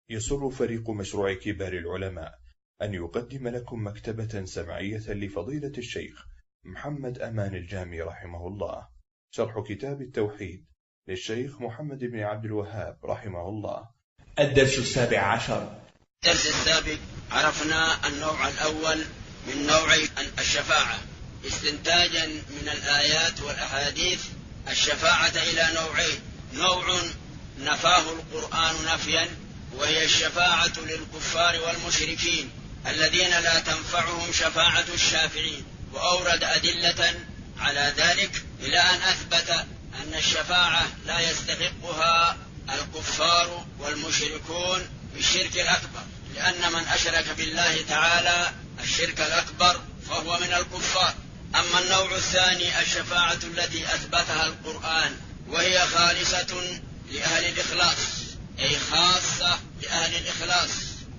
يسر فريق مشروع كبار العلماء أن يقدم لكم مكتبة سمعية لفضيلة الشيخ محمد أمان الجامي رحمه الله، شرح كتاب التوحيد للشيخ محمد بن عبد الوهاب رحمه الله. الدرس 17. الدرس السابق عرفنا النوع الأول من نوعي الشفاعة استنتاجا من الآيات والأحاديث الشفاعة إلى نوعين: نوع نفاه القرآن نفيا وهي الشفاعة للكفار والمشركين الذين لا تنفعهم شفاعة الشافعين، وأورد أدلة على ذلك إلى أن أثبت أن الشفاعة لا يستحقها الكفار والمشركون بالشرك الأكبر، لأن من أشرك بالله تعالى الشرك الأكبر فهو من الكفار. أما النوع الثاني الشفاعة التي أثبتها القرآن وهي خالصة لأهل الإخلاص، أي خاصة لأهل الإخلاص،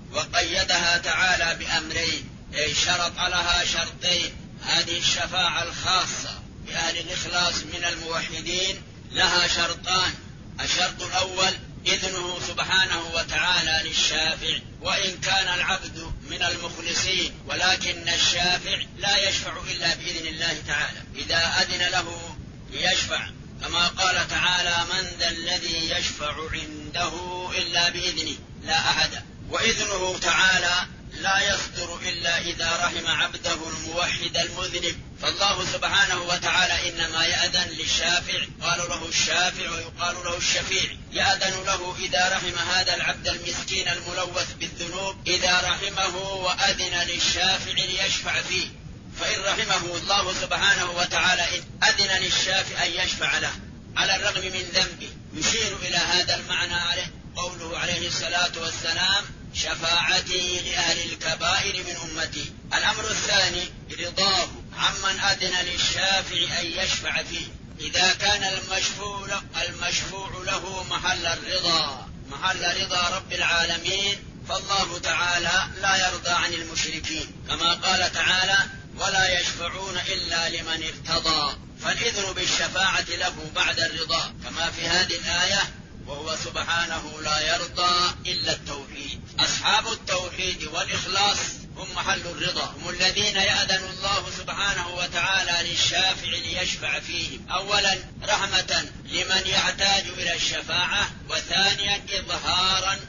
وقيدها تعالى بأمرين، أي شرط لها شرطين. هذه الشفاعة الخاصة بأهل الإخلاص من الموحدين لها شرطان: الشرط الأول إذنه سبحانه وتعالى للشافع، وإن كان العبد من المخلصين، ولكن الشافع لا يشفع إلا بإذن الله تعالى إذا أذن له ليشفع، كما قال تعالى: من ذا الذي يشفع عنده إلا بإذنه لا أحد. وإذنه تعالى لا يصدر إلا إذا رحم عبده الموحد المذنب، فالله سبحانه وتعالى إنما يأذن للشافع، قالوا له الشافع ويقال له الشفيع، يأذن له إذا رحم هذا العبد المسكين الملوث بالذنوب، إذا رحمه وأذن للشافع ليشفع فيه. فإن رحمه الله سبحانه وتعالى أذن للشافع أن يشفع له على الرغم من ذنبه، يشير إلى هذا المعنى عليه قوله عليه الصلاة والسلام: شفاعتي لأهل الكبائر من أمتي. الأمر الثاني رضاه عمن أذن للشافع أن يشفع فيه، إذا كان المشفوع له محل رضا رب العالمين، فالله تعالى لا يرضى عن المشركين، كما قال تعالى: ولا يشفعون إلا لمن ارتضى. فالإذن بالشفاعة له بعد الرضا، كما في هذه الآية: وهو سبحانه لا يرضى إلا التوحيد. أصحاب التوحيد والإخلاص هم محل الرضا، هم الذين يأذن الله سبحانه وتعالى للشافع ليشفع فيهم، أولا رحمة لمن يحتاج إلى الشفاعة، وثانيا إظهارا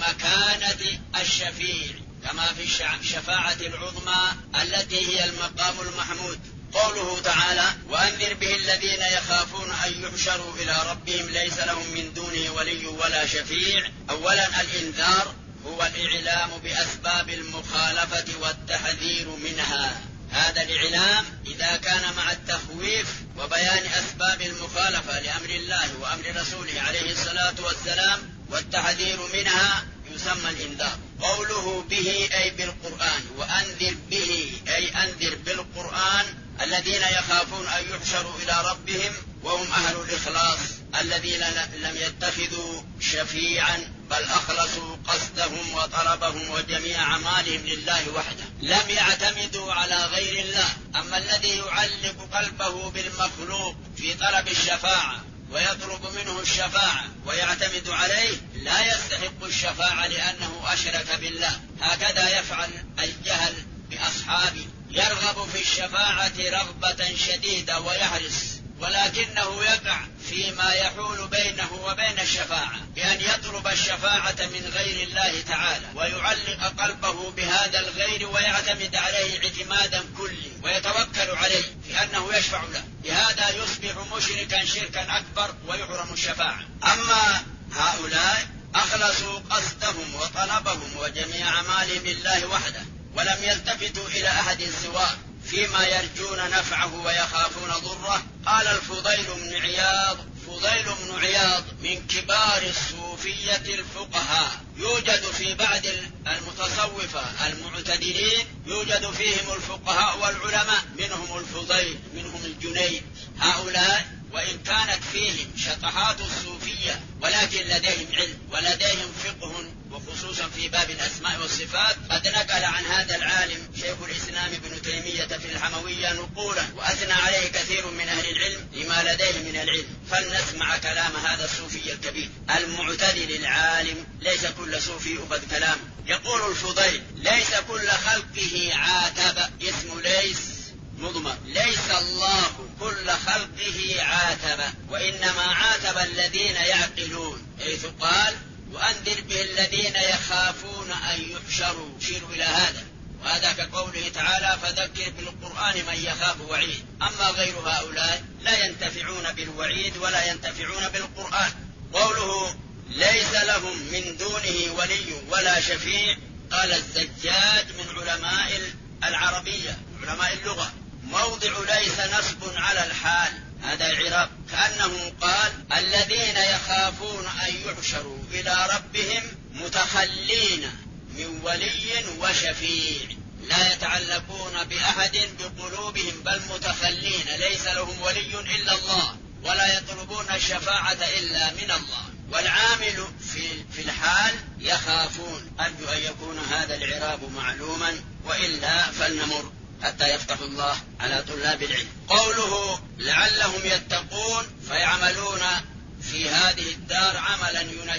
لمكانة الشفيع، كما في الشفاعة العظمى التي هي المقام المحمود. قوله تعالى: وأنذر به الذين يخافون أن يحشروا إلى ربهم ليس لهم من دونه ولي ولا شفيع. أولا الإنذار هو الإعلام بأسباب المخالفة والتحذير منها. هذا الإعلام إذا كان مع التخويف وبيان أسباب المخالفة لأمر الله وأمر رسوله عليه الصلاة والسلام والتحذير منها يسمى الإنذار. قوله به أي بالقرآن، وأنذر به أي أنذر بالقرآن الذين يخافون أن يحشروا إلى ربهم وهم أهل الإخلاص الذين لم يتخذوا شفيعا، بل أخلصوا قصدهم وطلبهم وجميع أعمالهم لله وحده، لم يعتمدوا على غير الله. أما الذي يعلق قلبه بالمخلوق في طلب الشفاعة ويطلب منه الشفاعة ويعتمد عليه لا يستحق الشفاعة لأنه أشرك بالله. هكذا يفعل الجهل بأصحابه، يرغب في الشفاعة رغبة شديدة ويحرص، ولكنه يقع فيما يحول بينه وبين الشفاعة بأن يطلب الشفاعة من غير الله تعالى، ويعلق قلبه بهذا الغير ويعتمد عليه اعتمادا كلي ويتوكل عليه في أنه يشفع له، بهذا يصبح مشركا شركا أكبر ويحرم الشفاعة. أما هؤلاء أخلصوا قصدهم وطلبهم وجميع أعمالهم لله وحده، ولم يلتفتوا إلى أحد سواه فيما يرجون نفعه ويخافون ضره. قال الفضيل بن عياض من كبار الصوفية الفقهاء، يوجد في بعض المتصوفة المعتدلين يوجد فيهم الفقهاء والعلماء، منهم الفضيل، منهم الجنيد. هؤلاء وإن كانت فيهم شطحات الصوفية ولكن لديهم علم ولديهم فقه، وخصوصا في في باب الأسماء والصفات قد نقل عن هذا العالم شيخ الإسلام ابن تيمية في الحموية نقولا وأثنى عليه كثير من أهل العلم لما لديه من العلم. فلنسمع كلام هذا الصوفي الكبير المعتدل العالم. ليس كل صوفي يؤخذ كلامه. يقول الفضيل: ليس كل خلقه عاتب. اسم ليس مضمر. ليس الله كل خلقه عاتب، وإنما عاتب الذين يعقلون، حيث قال: وأنذر به الذين يخافون أن يحشروا. يشير إلى هذا، وهذا كقوله تعالى: فذكر بالقرآن من يخاف وعيد. أما غير هؤلاء لا ينتفعون بالوعيد ولا ينتفعون بالقرآن. قوله: ليس لهم من دونه ولي ولا شفيع. قال الزجاج من علماء العربية علماء اللغة: موضع ليس نصب على الحال، هذا إعراب، كأنه قال: الذين يخافون أن يحشروا إلى ربهم متخلين من ولي وشفيع، لا يتعلقون بأحد بقلوبهم بل متخلين، ليس لهم ولي إلا الله ولا يطلبون الشفاعة إلا من الله. والعامل في الحال يخافون. أرجو أن يكون هذا الإعراب معلوما، وإلا فلنمر حتى يفتح الله على طلاب العلم. قوله: لعلهم يتقون، فيعملون في هذه الدار عملا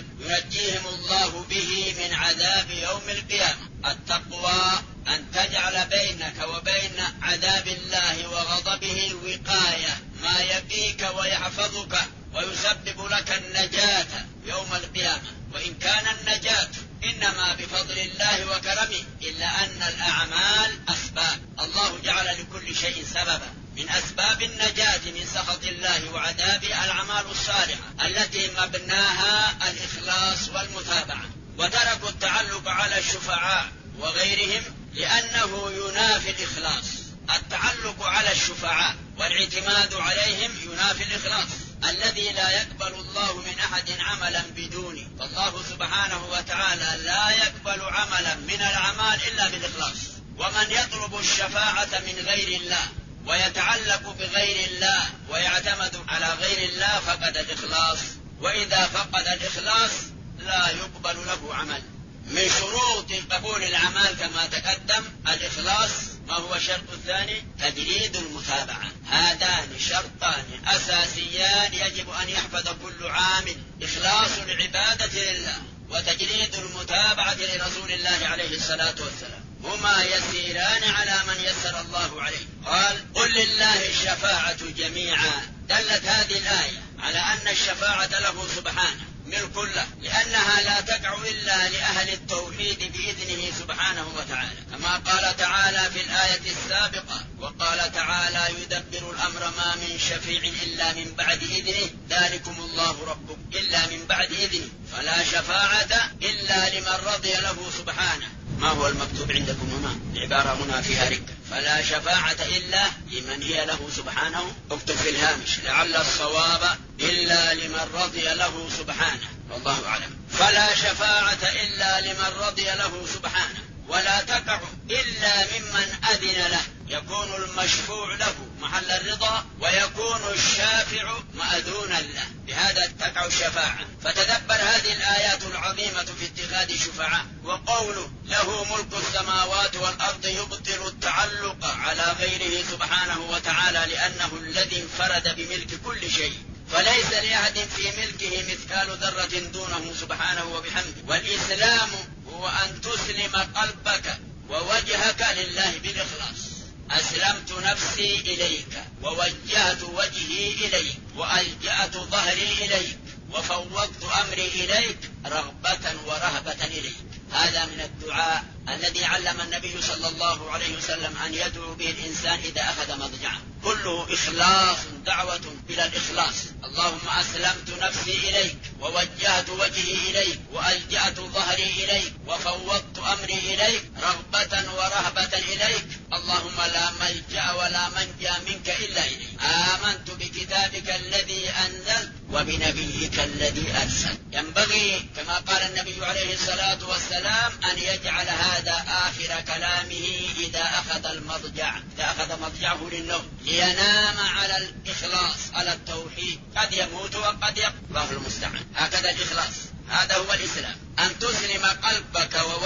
ينجيهم الله به من عذاب يوم القيامة. التقوى أن تجعل بينك وبين عذاب الله وغضبه وقاية، ما يقيك ويحفظك ويسبب لك النجاة يوم القيامة. وإن كان النجاة إنما بفضل الله وكرمه، إلا أن الأعمال أسباب. الله جعل لكل شيء سببا. من أسباب النجاة من سخط الله وعذابه الأعمال الصالحة التي مبناها الإخلاص والمتابعة. وتركوا التعلق على الشفعاء وغيرهم لأنه ينافي الإخلاص. التعلق على الشفعاء والاعتماد عليهم ينافي الإخلاص الذي لا يقبل الله من أحد عملا بدونه. فالله سبحانه وتعالى لا يقبل عملا من الأعمال إلا بالإخلاص. ومن يطلب الشفاعة من غير الله ويتعلق بغير الله ويعتمد على غير الله فقد الإخلاص، وإذا فقد الإخلاص لا يقبل له عمل. من شروط قبول العمل كما تقدم الإخلاص. ما هو الشرط الثاني؟ تجريد المتابعة. هذان شرطان أساسيان يجب أن يحفظ كل عامل: إخلاص العبادة لله وتجريد المتابعة لرسول الله عليه الصلاة والسلام. هما يسيران على من يسر الله عليه. قال: قل لله الشفاعة جميعا. دلت هذه الآية على أن الشفاعة له سبحانه ملك له، لأنها لا تقع إلا لأهل التوحيد بإذنه سبحانه وتعالى، كما قال تعالى في الآية السابقة: وقال تعالى: يدبر الأمر ما من شفيع إلا من بعد إذنه ذلكم الله ربكم إلا من بعد إذنه. فلا شفاعة إلا لمن رضي له سبحانه. ما هو المكتوب عندكم هنا؟ العبارة هنا فيها ركة. فلا شفاعة إلا لمن هي له سبحانه. اكتب في الهامش لعل الصواب إلا لمن رضي له سبحانه، والله أعلم. فلا شفاعة إلا لمن رضي له سبحانه، ولا تقع إلا ممن أذن له. يكون المشفوع له محل الرضا، ويكون الشافع مأذونا له، بهذا تقع الشفاعة. فتدبر هذه الآيات العظيمة في اتخاذ الشفعاء. وقوله: له ملك السماوات والأرض يبطل التعلق على غيره سبحانه وتعالى، لأنه الذي انفرد بملك كل شيء، فليس لأحد في ملكه مثقال ذرة دونه سبحانه وبحمده. والإسلام هو أن تسلم قلبك ووجهك لله بالإخلاص. أسلمت نفسي إليك ووجهت وجهي إليك وألجأت ظهري إليك وفوضت أمري إليك رغبة ورهبة إليك. هذا من الدعاء الذي علم النبي صلى الله عليه وسلم أن يدعو به الإنسان إذا أخذ مضجعه. كله إخلاص، دعوة إلى الإخلاص. اللهم أسلمت نفسي إليك ووجهت وجهي إليك وألجأت ظهري إليك وفوضت أمري إليك رغبة ورهبة إليك. اللهم لا ملجأ ولا منجا منك إلا إليك. آمنت بكتابك الذي أنزلت وبنبيك الذي أرسلت. ينبغي كما قال النبي عليه الصلاة والسلام أن يجعل هذا آخر كلامه إذا أخذ المضجع، إذا أخذ مضجعه للنوم، لينام على الإخلاص، على التوحيد. قد يموت وقد يقضى، الله المستعان. هكذا الإخلاص، هذا هو الإسلام، أن تسلم قلبك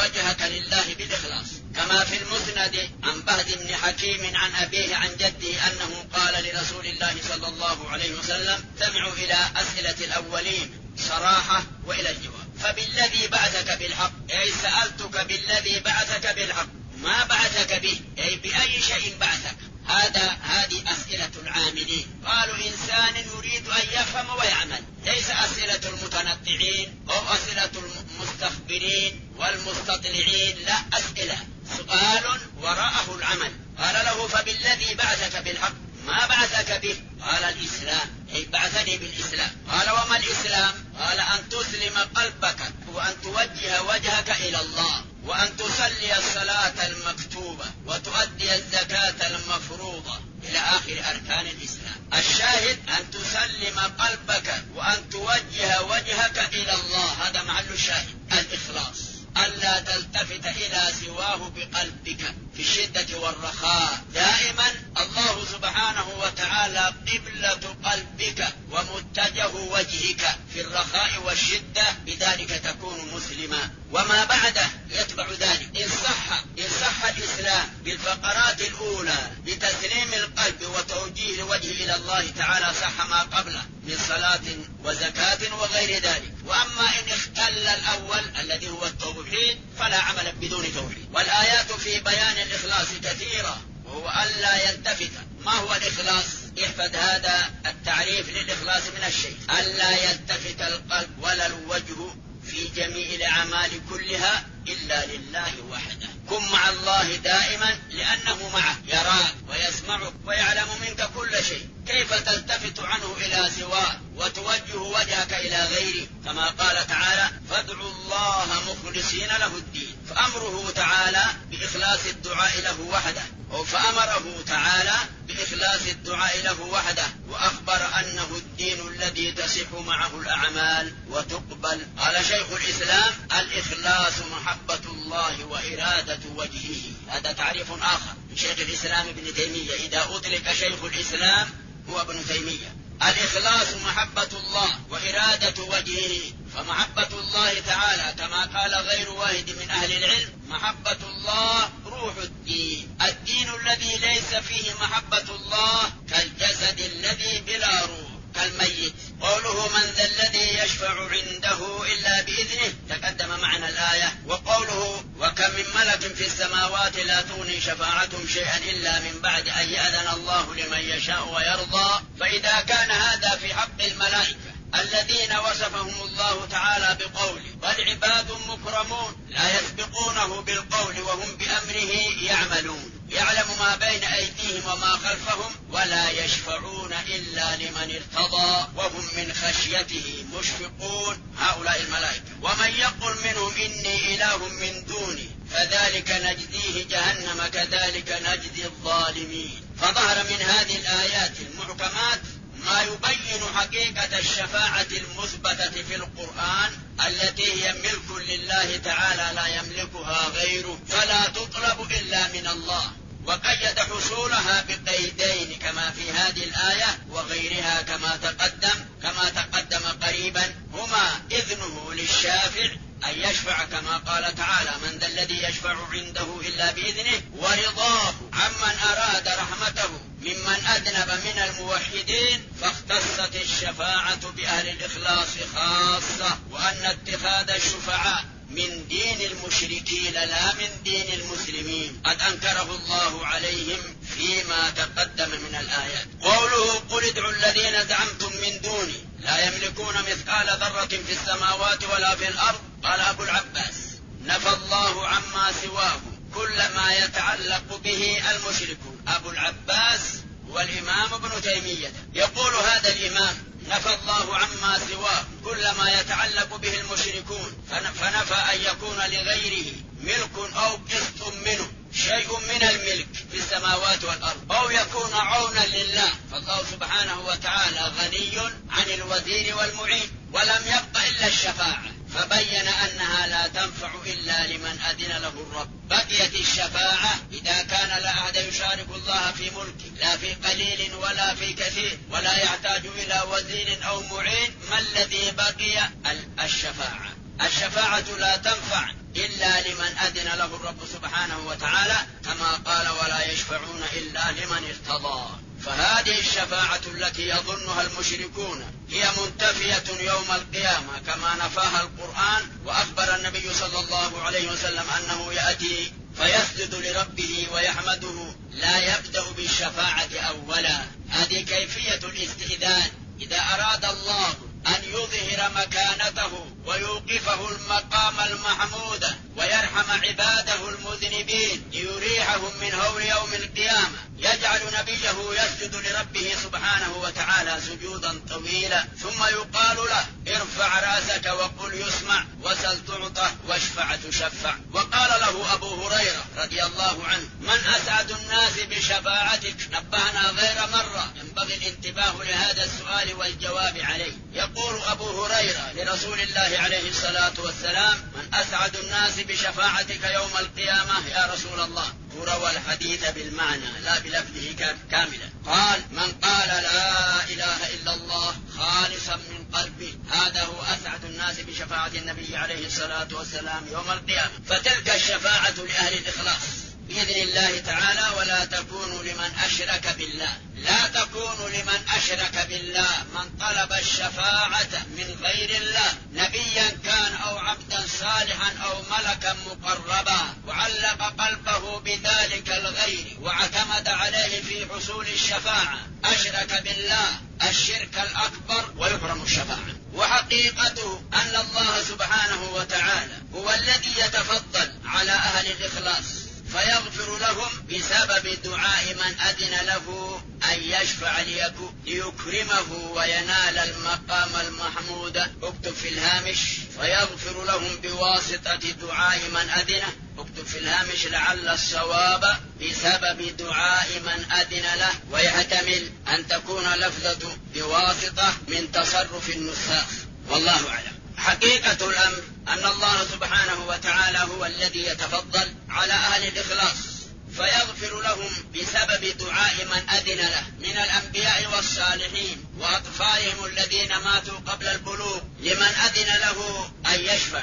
المسند عن بهز بن حكيم عن أبيه عن جده أنه قال لرسول الله صلى الله عليه وسلم: استمعوا إلى أسئلة الأولين صراحة وإلى الجواب. فبالذي بعثك بالحق، أي سألتك بالذي بعثك بالحق، ما بعثك به، أي بأي شيء بعثك. هذه أسئلة العاملين. قالوا إنسان يريد أن يفهم ويعمل، ليس أسئلة المتنطعين أو أسئلة المستخبرين والمستطلعين، لا، أسئلة سؤال وراءه العمل. قال له: فبالذي بعثك بالحق، ما بعثك به؟ قال: الإسلام، أي بعثني بالإسلام. قال: وما الإسلام؟ قال: أن تسلم قلبك وأن توجه وجهك إلى الله، وأن تصلي الصلاة المكتوبة، وتؤدي الزكاة المفروضة، إلى آخر أركان الإسلام. الشاهد أن تسلم قلبك وأن توجه وجهك إلى الله، هذا محل الشاهد، الإخلاص، ألا تلتفت إلى سواه بقلبك في الشدة والرخاء. دائما الله سبحانه وتعالى قبلة قلبك ومتجه وجهك في الرخاء والشدة، بذلك تكون مسلما. وما بعده يتبع ذلك. إن صح الإسلام بالفقرات الأولى بتسليم القلب وتوجيه الوجه إلى الله تعالى، صح ما قبله من صلاة وزكاة وغير ذلك. وأما إن اختل الأول الذي هو التوحيد فلا عمل بدون توحيد. والآيات في بيان الإخلاص كثيرة، وهو ألا يلتفت. ما هو الإخلاص؟ احفظ هذا التعريف للإخلاص من الشيء: ألا يلتفت القلب ولا الوجه في جميع الأعمال كلها إلا لله وحده. كن مع الله دائما لأنه معك، يراك ويسمعك ويعلم منك كل شيء. كيف تلتفت عنه إلى سواه وتوجه وجهك إلى غيره؟ كما قال تعالى: فادعوا الله مخلصين له الدين. فأمره تعالى بإخلاص الدعاء له وحده، فأمره تعالى بإخلاص الدعاء له وحده، وأخبر أنه الدين الذي تصح معه الأعمال وتقبل. قال شيخ الإسلام: الإخلاص محبة الله وإرادة وجهه. هذا تعريف آخر من شيخ الإسلام ابن تيمية. إذا أطلق شيخ الإسلام هو ابن تيمية. الإخلاص محبة الله وإرادة وجهه. فمحبة الله تعالى كما قال غير واحد من أهل العلم: محبة الله روح الدين. الدين الذي ليس فيه محبة الله كالجسد الذي بلا روح، كالميت. قوله: من ذا الذي يشفع عنده إلا بإذنه، تقدم معنى الآية. وقوله: وكم من ملك في السماوات لا تغني شفاعتهم شيئا إلا من بعد أن يأذن الله لمن يشاء ويرضى. فإذا كان هذا في حق الملائكة الذين وصفهم الله تعالى بقوله: بل عباد مكرمون لا يسبقونه بالقول وهم بأمره يعملون، يعلم ما بين أيديهم وما خلفهم، ولا يشفعون إلا لمن ارتضى وهم من خشيته مشفقون، هؤلاء الملائكة. ومن يقل منهم إني إله من دوني فذلك نجزيه جهنم كذلك نجزي الظالمين. فظهر من هذه الآيات المحكمات ما يبين حقيقة الشفاعة المثبتة في القرآن، التي هي ملك لله تعالى لا يملكها غيره، فلا تطلب إلا من الله. وقيد حصولها بقيدين كما في هذه الآية وغيرها كما تقدم قريبا، هما إذنه للشافع أن يشفع كما قال تعالى: من ذا الذي يشفع عنده إلا بإذنه، ورضاه عمن أراد رحمته ممن أذنب من الموحدين. فاختصت الشفاعة بأهل الإخلاص خاصة، وأن اتخاذ الشفعاء من دين المشركين لا من دين المسلمين قد أنكره الله عليهم فيما تقدم من الآيات. قوله: قل ادعوا الذين زعمتم من دوني لا يملكون مثقال ذرة في السماوات ولا في الأرض. قال أبو العباس: نفى الله عما سواه كل ما يتعلق به المشركون. أبو العباس والإمام ابن تيمية. يقول هذا الإمام: نفى الله عما سواه كل ما يتعلق به المشركون، فنفى أن يكون لغيره ملك أو قسط منه شيء من الملك في السماوات والأرض، أو يكون عونا لله. فالله سبحانه وتعالى غني عن الوزير والمعين، ولم يبق إلا الشفاعة، فبين أنها لا تنفع إلا لمن أذن له الرب. بقيت الشفاعة إذا كان لا أحد يشارك الله في ملكه، لا في قليل ولا في كثير، ولا يحتاج إلى وزير أو معين. ما الذي بقي؟ الشفاعة. الشفاعة لا تنفع إلا لمن أذن له الرب سبحانه وتعالى كما قال ولا يشفعون إلا لمن ارتضى. فهذه الشفاعة التي يظنها المشركون هي منتفية يوم القيامة كما نفاها القرآن، وأخبر النبي صلى الله عليه وسلم أنه يأتي فيسجد لربه ويحمده لا يبدأ بالشفاعة أولا. هذه كيفية الاستئذان. إذا أراد الله أن يظهر مكانته ويوقفه المقام المحمود ويرحم عباده المذنبين ليريحهم من هول يوم القيامة، يجعل نبيه يسجد لربه سبحانه وتعالى سجودا طويلا، ثم يقال له ارفع رأسك وقل يسمع وسل تعطى واشفع تشفع. وقال له أبو هريرة رضي الله عنه من أسعد الناس بشفاعتك؟ نبهنا غير مرة، ينبغي الانتباه لهذا السؤال والجواب عليه. يقول أبو هريرة لرسول الله عليه الصلاة والسلام من أسعد الناس بشفاعتك يوم القيامة يا رسول الله؟ وروى الحديث بالمعنى لا بلفظه كاملا. قال من قال لا إله إلا الله خالصا من قلبه هذا هو أسعد الناس بشفاعة النبي عليه الصلاة والسلام يوم القيامة. فتلك الشفاعة لأهل الإخلاص بإذن الله تعالى، ولا تكون لمن أشرك بالله. لا تكون لمن أشرك بالله من طلب الشفاعة من غير الله، نبيا كان أو عبدا صالحا أو ملكا مقربا، وعلق قلبه بذلك الغير واعتمد عليه في حصول الشفاعة، أشرك بالله الشرك الأكبر ويحرم الشفاعة. وحقيقته أن الله سبحانه وتعالى هو الذي يتفضل على أهل الإخلاص فيغفر لهم بسبب دعاء من أذن له أن يشفع ليكرمه وينال المقام المحمود. اكتب في الهامش فيغفر لهم بواسطة دعاء من أذنه، اكتب في الهامش لعل الصواب بسبب دعاء من أذن له، ويحتمل أن تكون لفظة بواسطة من تصرف النساخ، والله أعلم. حقيقة الأمر أن الله سبحانه وتعالى هو الذي يتفضل على أهل الإخلاص فيغفر لهم بسبب دعاء من أذن له من الأنبياء والصالحين وأطفالهم الذين ماتوا قبل البلوغ، لمن أذن له أن يشفع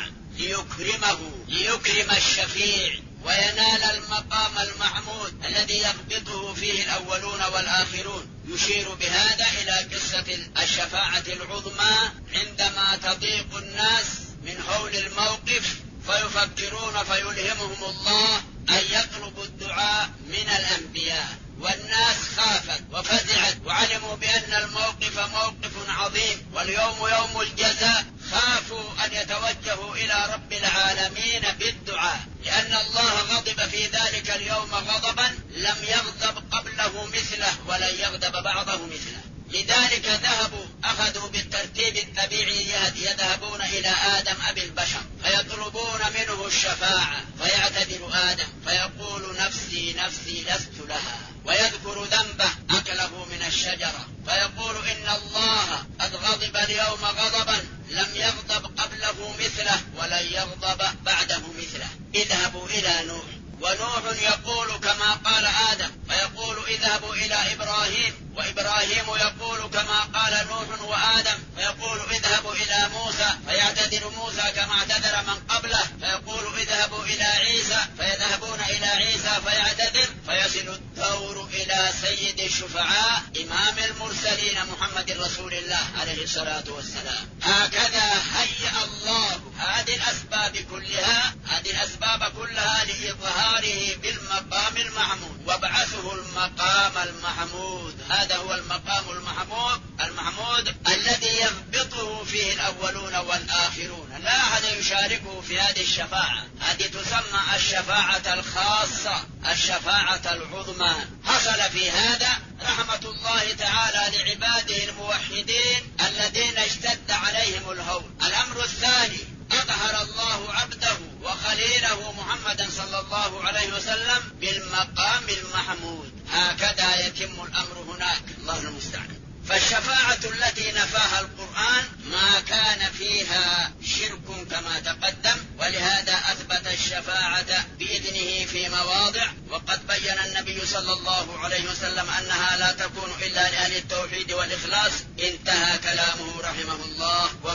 ليكرم الشفيع وينال المقام المحمود الذي يغبطه فيه الأولون والآخرون. يشير بهذا إلى قصة الشفاعة العظمى عندما تضيق الناس من هول الموقف فيفكرون فيلهمهم الله أن يطلبوا الدعاء من الأنبياء، والناس خافت وفزعت وعلموا بأن الموقف موقف عظيم واليوم يوم الجزاء، خافوا أن يتوجهوا إلى رب العالمين بالدعاء، لأن الله غضب في ذلك اليوم غضبا لم يغضب قبله مثله ولن يغضب بعضه مثله. لذلك أخذوا بالترتيب الطبيعي، يذهبون إلى آدم أبي البشر فيطلبون منه الشفاعة، فيعتذر آدم فيقول نفسي نفسي لست لها، ويذكر ذنبه أكله من الشجرة فيقول إن الله قد غضب اليوم غضبا لم يغضب قبله مثله ولن يغضب بعده مثله. اذهبوا إلى نوح، ونوح يقول كما قال آدم فيقول اذهبوا إلى إبراهيم، وإبراهيم يقول كما قال نوح وآدم فيقول اذهبوا إلى موسى فيعتذر موسى كما اعتذر من قبله، فيقول اذهبوا إلى عيسى فيذهبون إلى عيسى فيعتذر، فيصل الدور إلى سيد الشفعاء إمام المرسلين محمد رسول الله عليه الصلاة والسلام. هكذا هيأ الله هذه الأسباب كلها لإظهاره بالمقام المحمود، وابعثه المقام المحمود. هذا هو المقام المحمود الذي يغبطه فيه الأولون والآخرون، لا أحد يشاركه في هذه الشفاعة. هذه تسمى الشفاعة الخاصة، الشفاعة العظمى. حصل في هذا رحمة الله تعالى لعباده الموحدين الذين اشتد عليهم الهول. الأمر الثاني، أظهر الله عبده وخليله محمدا صلى الله عليه وسلم بالمقام المحمود. هكذا يتم الأمر هناك، الله المستعان. فالشفاعة التي نفاها القرآن ما كان فيها شرك كما تقدم، ولهذا أثبت الشفاعة بإذنه في مواضع، وقد بين النبي صلى الله عليه وسلم أنها لا تكون إلا لأهل التوحيد والإخلاص. انتهى كلامه رحمه الله.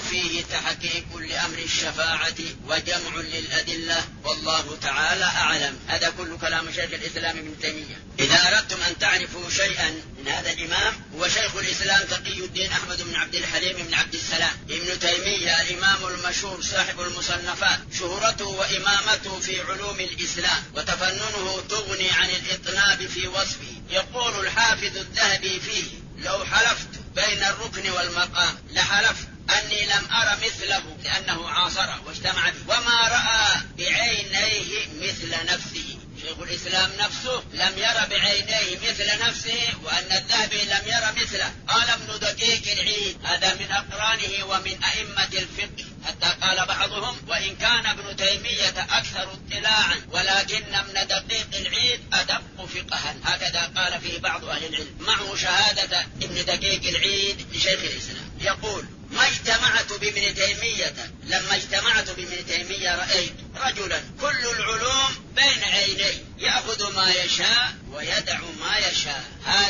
وفيه تحقيق لأمر الشفاعة وجمع للأدلة، والله تعالى أعلم. هذا كل كلام شيخ الإسلام ابن تيمية. إذا أردتم أن تعرفوا شيئا من هذا الإمام، هو شيخ الإسلام تقي الدين أحمد بن عبد الحليم بن عبد السلام ابن تيمية، الإمام المشهور صاحب المصنفات، شهرته وإمامته في علوم الإسلام وتفننه تغني عن الإطناب في وصفه. يقول الحافظ الذهبي فيه: لو حلفت بين الركن والمقام لحلفت أني لم أرى مثله، لأنه عاصره واجتمع به، وما رأى بعينيه مثل نفسه. شيخ الإسلام نفسه لم يرى بعينيه مثل نفسه، وأن الذهبي لم يرى مثله. قال ابن دقيق العيد، هذا من أقرانه ومن أئمة الفقه، حتى قال بعضهم: وإن كان ابن تيمية أكثر اطلاعا ولكن ابن دقيق العيد أدق فقها. هكذا قال فيه بعض أهل العلم، معه شهادة ابن دقيق العيد لشيخ الإسلام. يقول: ما اجتمعت بابن تيمية، لما اجتمعت بابن تيمية رأيت رجلا كل العلوم بين عينيه، يأخذ ما يشاء ويدع ما يشاء.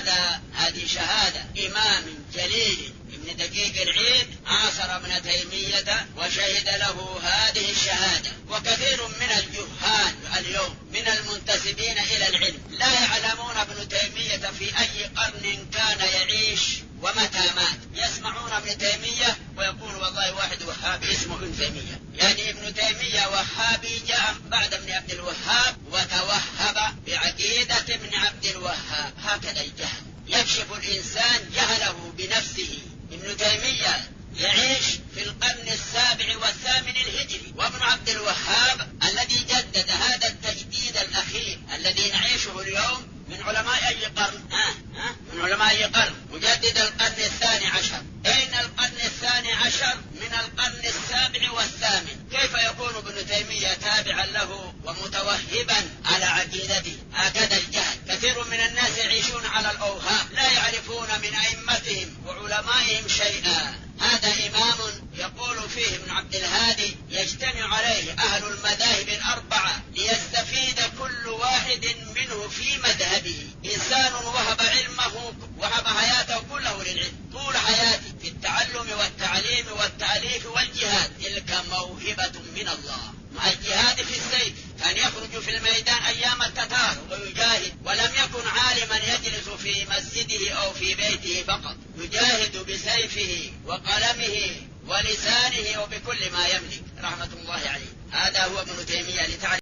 هذه شهادة إمام جليل ابن دقيق العيد عاصر ابن تيمية وشهد له هذه الشهادة. وكثير من الجهال اليوم من المنتسبين إلى العلم لا يعلمون ابن تيمية في أي قرن كان يعيش ومتى مات. يسمعون ابن تيمية ويقول: والله واحد وهابي اسمه ابن تيمية، يعني ابن تيمية وهابي جاء بعد ابن عبد الوهاب وتوهب بعقيدة ابن عبد الوهاب. هكذا الجهل، يكشف الإنسان جهله بنفسه. ابن تيمية يعيش في القرن 7 والثامن الهجري، وابن عبد الوهاب الذي جدد هذا التجديد الأخير الذي نعيشه اليوم من علماء أي قرن؟ من علماء أي قرن؟ مجدد القرن 12. أين القرن 12 من القرن 7 والثامن؟ كيف يكون ابن تيمية تابعا له ومتوهبا على عقيدته؟ هكذا الجهل. كثير من الناس يعيشون على الأوهام، لا يعرفون من أئمتهم وعلمائهم شيئا. هذا إمام يقول فيه ابن عبد الهادي: يجتمع عليه أهل المذاهب الأربعة ليستفيد كل واحد منه في مذهبه. إنسان وهب علمه، وهب حياته كله للعلم، طول حياته في التعلم والتعليم والتأليف والجهاد. تلك موهبة من الله، مع الجهاد في السيف، كان يخرج في الميدان أيام التتار ويجاهد، ولم يكن عالما يجلس في مسجده أو في بيته فقط، يجاهد بسيفه وقلمه ولسانه وبكل ما يملك، رحمة الله عليه. هذا هو ابن تيمية.